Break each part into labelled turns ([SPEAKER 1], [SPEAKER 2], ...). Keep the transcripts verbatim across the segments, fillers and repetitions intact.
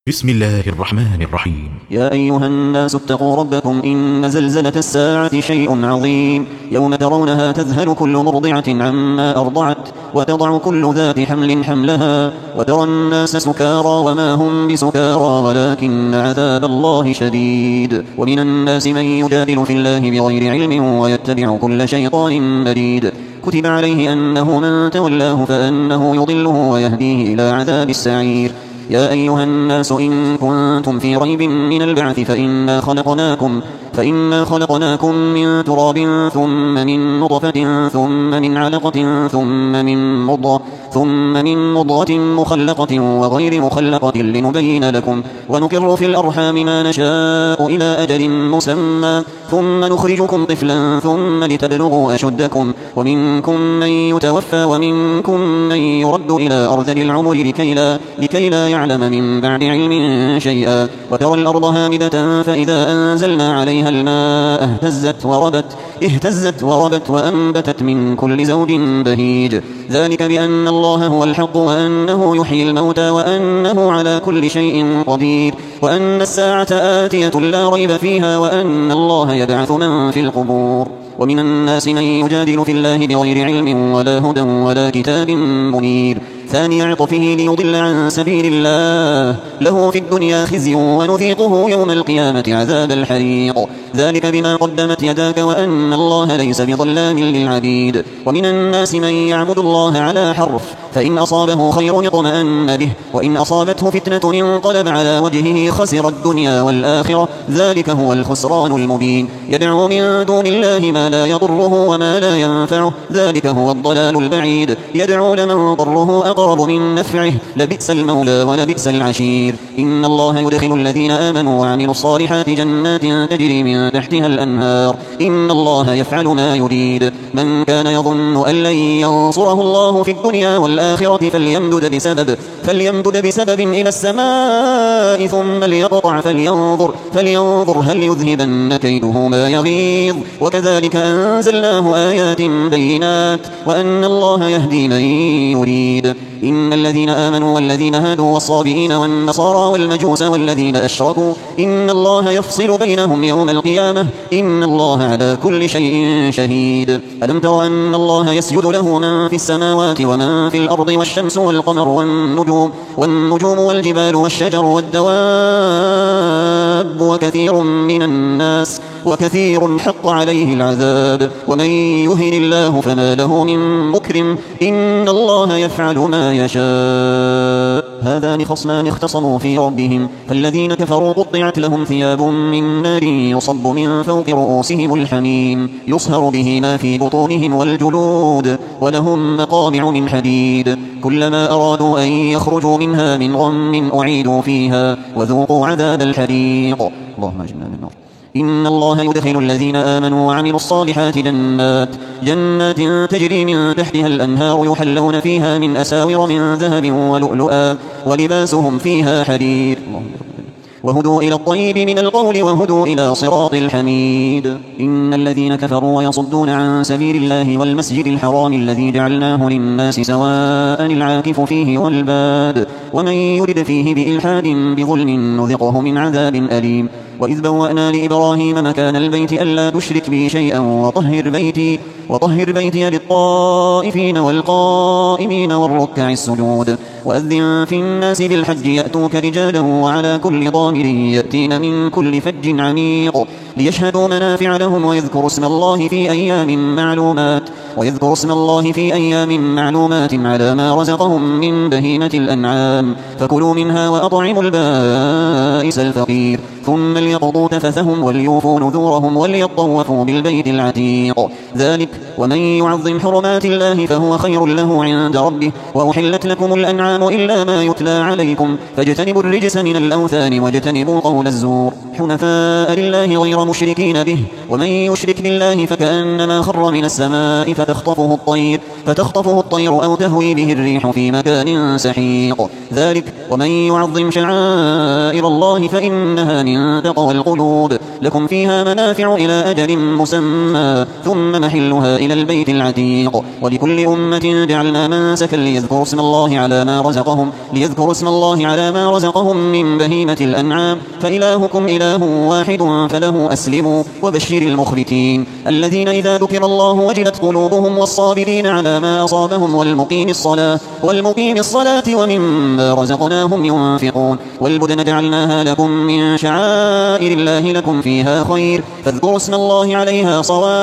[SPEAKER 1] بسم الله الرحمن الرحيم.
[SPEAKER 2] يا أيها الناس اتقوا ربكم إن زلزلة الساعة شيء عظيم، يوم ترونها تذهل كل مرضعة عما أرضعت وتضع كل ذات حمل حملها وترى الناس سكارى وما هم بسكارى ولكن عذاب الله شديد. ومن الناس من يجادل في الله بغير علم ويتبع كل شيطان مريد. كتب عليه أنه من تولاه فأنه يضله ويهديه إلى عذاب السعير. يا أيها الناس إن كنتم في ريب من البعث فإنا خلقناكم, فإنا خلقناكم من تراب ثم من نطفة ثم من علقة ثم من مضغة ثم من مضغة مخلقة وغير مخلقة لنبين لكم ونقر في الأرحام ما نشاء إلى أجل مسمى ثم نخرجكم طفلا ثم لتبلغوا أشدكم ومنكم من يتوفى ومنكم من يرد إلى أرذل العمر لكي لا, لكي لا يعلم من بعد علم شيئا. وترى الأرض هامدة فإذا أنزلنا عليها الماء اهتزت وربت, اهتزت وربت وأنبتت من كل زوج بهيج. ذلك بأن الله هو الحق وأنه يحيي الموتى وأنه على كل شيء قدير وأن الساعة آتية لا ريب فيها وأن الله يبعث من في القبور. ومن الناس من يجادل في الله بغير علم ولا هدى ولا كتاب منير. ثاني عطفه ليضل عن سبيل الله له في الدنيا خزي ونذيقه يوم القيامة عذاب الحريق. ذلك بما قدمت يداك وأن الله ليس بظلام للعبيد. ومن الناس من يعبد الله على حرف فإن أصابه خير اطمأن به وإن أصابته فتنة انقلب على وجهه خسر الدنيا والآخرة. ذلك هو الخسران المبين. يدعو من دون الله ما لا يضره وما لا ينفعه. ذلك هو الضلال البعيد. يدعو لمن ضره أقرب من نفعه لبئس المولى ولبئس العشير. إن الله يدخل الذين آمنوا وعملوا الصالحات جنات تجري من تحتها الأنهار. إن الله يفعل ما يريد. من كان يظن أن لن ينصره الله في الدنيا والآخرة فليمدد بسبب, فليمدد بسبب إلى السماء ثم ليقطع فلينظر, فلينظر هل يذهبن كيده ما يغيظ. وكذلك أنزلناه آيات بينات وأن الله يهدي من يريد. إن الذين آمنوا والذين هادوا والصابئين والنصارى والمجوس والذين أشركوا إن الله يفصل بينهم يوم القيامة إن الله على كل شيء شهيد. ألم تر أن الله يسجد له من في السماوات ومن في الأرض والشمس والقمر والنجوم, والنجوم والجبال والشجر والدواب وكثير من الناس وكثير حق عليه العذاب. ومن يهن الله فما له من مكرم إن الله يفعل ما يشاء. هذان خصمان اختصموا في ربهم فالذين كفروا قطعت لهم ثياب من نار يصب من فوق رؤوسهم الحميم يصهر به ما في بطونهم والجلود ولهم مقامع من حديد. كلما أرادوا أن يخرجوا منها من غم أعيدوا فيها وذوقوا عذاب الحريق. اللهم اجعلنا من النار. إن الله يدخل الذين آمنوا وعملوا الصالحات جنات, جنات تجري من تحتها الأنهار يحلون فيها من أساور من ذهب ولؤلؤا ولباسهم فيها حرير. وهدوا إلى الطيب من القول وهدوا إلى صراط الحميد. إن الذين كفروا ويصدون عن سبيل الله والمسجد الحرام الذي جعلناه للناس سواء العاكف فيه والباد ومن يرد فيه بإلحاد بظلم نذقه من عذاب أليم. وإذ بوأنا لإبراهيم مكان البيت ألا تشرك بي شيئا وطهر بيتي, وطهر بيتي للطائفين والقائمين والركع السجود. وأذن في الناس بالحج يأتوك رجالا وعلى كل ضامر يأتين من كل فج عميق ليشهدوا منافع لهم ويذكروا اسم الله في أيام معلومات ويذكروا اسم الله في أيام معلومات على ما رزقهم من بهيمة الأنعام فكلوا منها وأطعموا البائس الفقير ثم ليقضوا تفثهم وليوفوا نذورهم وليطوفوا بالبيت العتيق. ذلك ومن يعظم حرمات الله فهو خير له عند ربه. وأحلت لكم الأنعام إلا ما يتلى عليكم فاجتنبوا الرجس من الأوثان واجتنبوا قول الزور حنفاء لله غير مشركين به. ومن يشرك بالله فكأنما خر من السماء فتخطفه الطير, فتخطفه الطير أو تهوي به الريح في مكان سحيق. ذلك ومن يعظم شعائر الله فإنها من تقوى القلوب. لكم فيها منافع إلى أجل مسمى ثم محلها إلى البيت العتيق. ولكل أمة جعلنا منسكا ليذكروا اسم الله على ما رزقهم ليذكروا اسم الله على ما رزقهم من بهيمة الأنعام فإلهكم إله واحد فله أسلموا. وبشر المخبتين الذين إذا ذكر الله وجلت قلوبهم والصابرين على ما أصابهم والمقيم الصلاة والمقيم الصلاة ومما رزقناهم ينفقون. والبدن جعلناها لكم من شعائر الله لكم فيها خير فاذكروا اسم الله عليها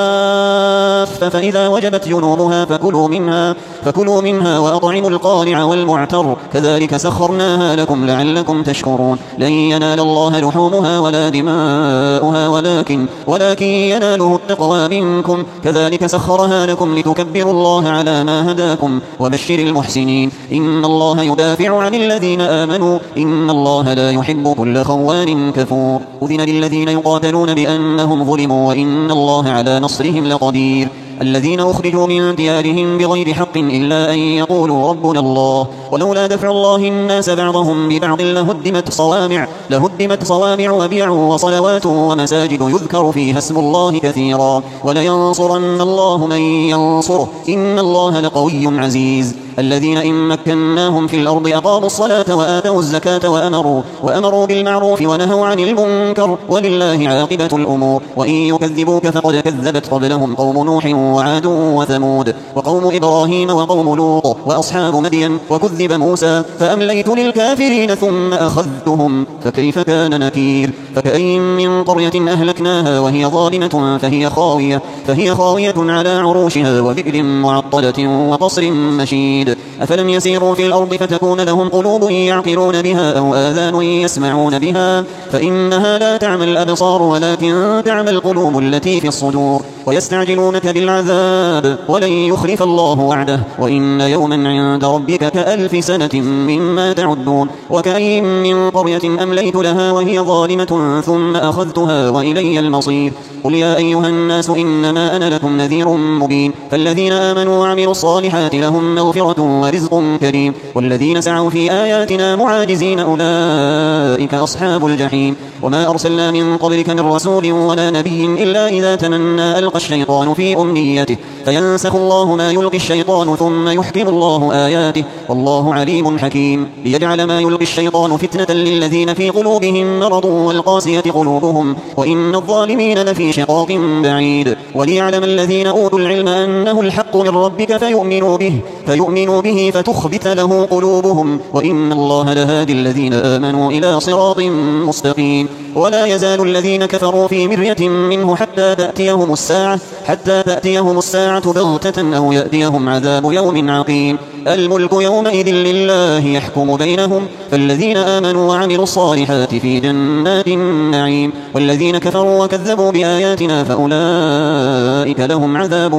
[SPEAKER 2] صواف فإذا وجبت جنوبها فكلوا منها فكلوا منها وأطعموا القانع والمعتر كذلك سخرناها لكم لعلكم تشكرون. لن ينال الله لحومها ولا دماؤها ولكن ولكن يناله التقوى منكم كذلك سخرها لكم لتكبروا الله على ما هداكم. وبشر المحسنين إن الله يدافع عن الذين آمنوا إن الله لا يحب كل خوان كفور. أذن للذين يقاتلون بأنهم ظلموا وإن الله على نصرهم لقدير. الذين أخرجوا من ديارهم بغير حق إلا أن يقولوا ربنا الله ولولا دفع الله الناس بعضهم ببعض لهدمت صوامع لهدمت صوامع وبيع وصلوات ومساجد يذكر فيها اسم الله كثيرا ولينصرن الله من ينصره إن الله لقوي عزيز. الذين إن مكناهم في الأرض أقاموا الصلاة وآتوا الزكاة وأمروا, وأمروا بالمعروف ونهوا عن المنكر ولله عاقبة الأمور. وإن يكذبوك فقد كذبت قبلهم قوم نوح وعاد وثمود وقوم إبراهيم وقوم لوط وأصحاب مدين وكذب موسى فأمليت للكافرين ثم أخذتهم فكيف كان نكير. فكأين من قرية أهلكناها وهي ظالمة فهي خاوية, فهي خاوية على عروشها وبئر معطلة وقصر مشيد. أفلم يسيروا في الأرض فتكون لهم قلوب يعقلون بها أو آذان يسمعون بها فإنها لا تعمى الأبصار ولكن تعمى القلوب التي في الصدور. ويستعجلونك بالعذاب ولن يخلف الله وعده وإن يوما عند ربك كألف سنة مما تعدون. وكأين من قرية أمليت لها وهي ظالمة ثم أخذتها وإلي المصير. قل يا أيها الناس إنما أنا لكم نذير مبين. فالذين آمنوا وعملوا الصالحات لهم مغفرة ورزق كريم والذين سعوا في آياتنا معاجزين أولئك أصحاب الجحيم. وما أرسلنا من قبلك من رسول ولا نبي إلا إذا تمنى ألقى الشيطان في أمنيته فينسخ الله ما يلقي الشيطان ثم يحكم الله آياته والله عليم حكيم. ليجعل ما يلقي الشيطان فتنة للذين في قلوبهم مرض والقاسية قلوبهم وإن الظالمين لفي شقاق بعيد. وليعلم الذين أوتوا العلم أنه الحق من ربك فيؤمنوا به فيؤمنوا به فتخبت له قلوبهم وإن الله لهادي الذين آمنوا إلى صراط مستقيم. ولا يزال الذين كفروا في مرية منه حتى تأتيهم الساعة حتى تأتيهم الساعة بغتة أو يأتيهم عذاب يوم عقيم. الملك يومئذ لله يحكم بينهم فالذين آمنوا وعملوا الصالحات في جنات النعيم والذين كفروا وكذبوا بآياتنا فأولئك لهم عذاب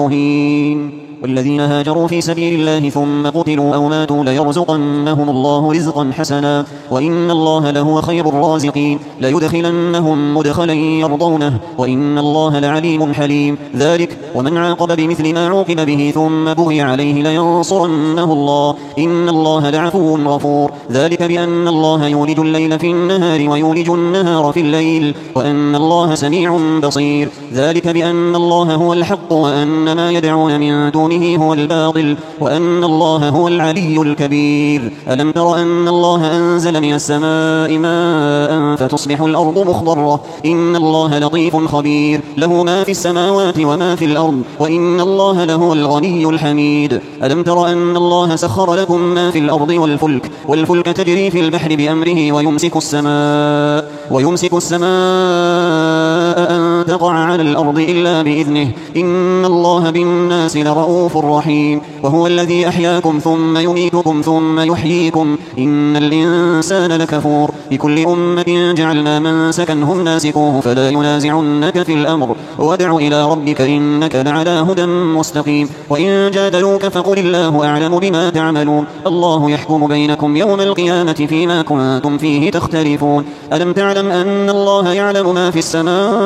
[SPEAKER 2] مهين. والذين هاجروا في سبيل الله ثم قتلوا أو ماتوا ليرزقنهم الله رزقا حسنا وإن الله لهو خير الرازقين. ليدخلنهم مدخلا يرضونه وإن الله لعليم حليم. ذلك ومن عاقب بمثل ما عوقب به ثم بغي عليه لينصرنه الله إن الله لعفو غفور. ذلك بأن الله يولج الليل في النهار ويولج النهار في الليل وأن الله سميع بصير. ذلك بأن الله هو الحق وأن ما يدعون من دونه هو الباطل وأن الله هو العلي الكبير. ألم تر أن الله أنزل من السماء ماء فتصبح الأرض مخضرة إن الله لطيف خبير. له ما في السماوات وما في الأرض وإن الله لهو الغني الحميد. ألم تر أن الله سخر لكم ما في الأرض والفلك والفلك تجري في البحر بأمره ويمسك السماء ويمسك السماء أن تقع على الأرض إلا بإذنه إن الله بالناس لرؤوف رحيم. وهو الذي أحياكم ثم يميتكم ثم يحييكم إن الإنسان لكفور. بكل أمة جعلنا منسكا هم ناسكوه فلا ينازعنك في الأمر وادع إلى ربك إنك لعلى هدى مستقيم. وإن جادلوك فقل الله أعلم بما تعملون الله يحكم بينكم يوم القيامة فيما كنتم فيه تختلفون. ألم تعلم أن الله يعلم ما في السماء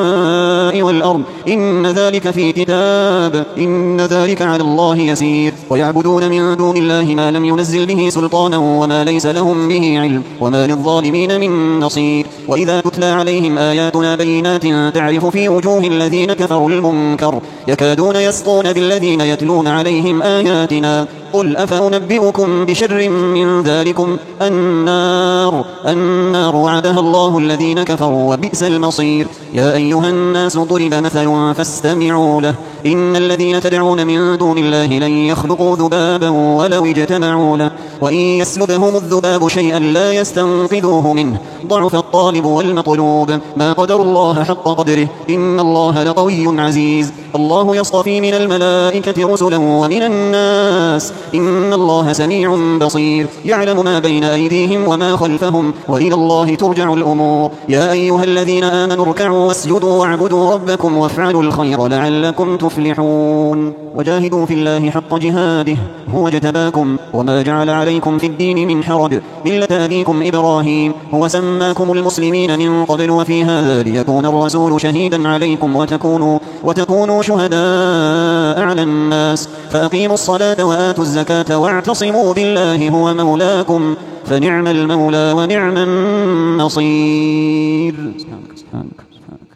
[SPEAKER 2] السماء والأرض إن ذلك في كتاب إن ذلك على الله يسير ويعبدون من دون الله ما لم ينزل به سلطانا وما ليس لهم به علم وما للظالمين من نصير وإذا تتلى عليهم آياتنا بينات تعرف في وجوه الذين كفروا المنكر يكادون يسطون بالذين يتلون عليهم آياتنا قل أفأنبئكم بشر من ذلكم النار النار وعدها الله الذين كفروا وبئس المصير يا أيها الناس ضرب مثل فاستمعوا له إن الذين تدعون من دون الله لن يخلقوا ذبابا ولو اجتمعوا له وإن يسلبهم الذباب شيئا لا يستنقذوه منه ضعف الطالب والمطلوب ما قدر الله حق قدره إن الله لقوي عزيز الله يصطفي من الملائكة رسلا ومن الناس إن الله سميع بصير يعلم ما بين أيديهم وما خلفهم وإلى الله ترجع الأمور يا أيها الذين آمنوا اركعوا واسجدوا واعبدوا ربكم وافعلوا الخير لعلكم تفلحون وجاهدوا في الله حق جهاده هو اجتباكم وما جعل عليكم في الدين من حرج ملة أبيكم إبراهيم هو سماكم المسلمين من قبل وفي هذا ليكون الرسول شهيدا عليكم وتكونوا, وتكونوا شهداء على الناس فأقيموا الصلاة وآتوا الزكاة واعتصموا بالله هو مولاكم فنعم المولى ونعم النصير.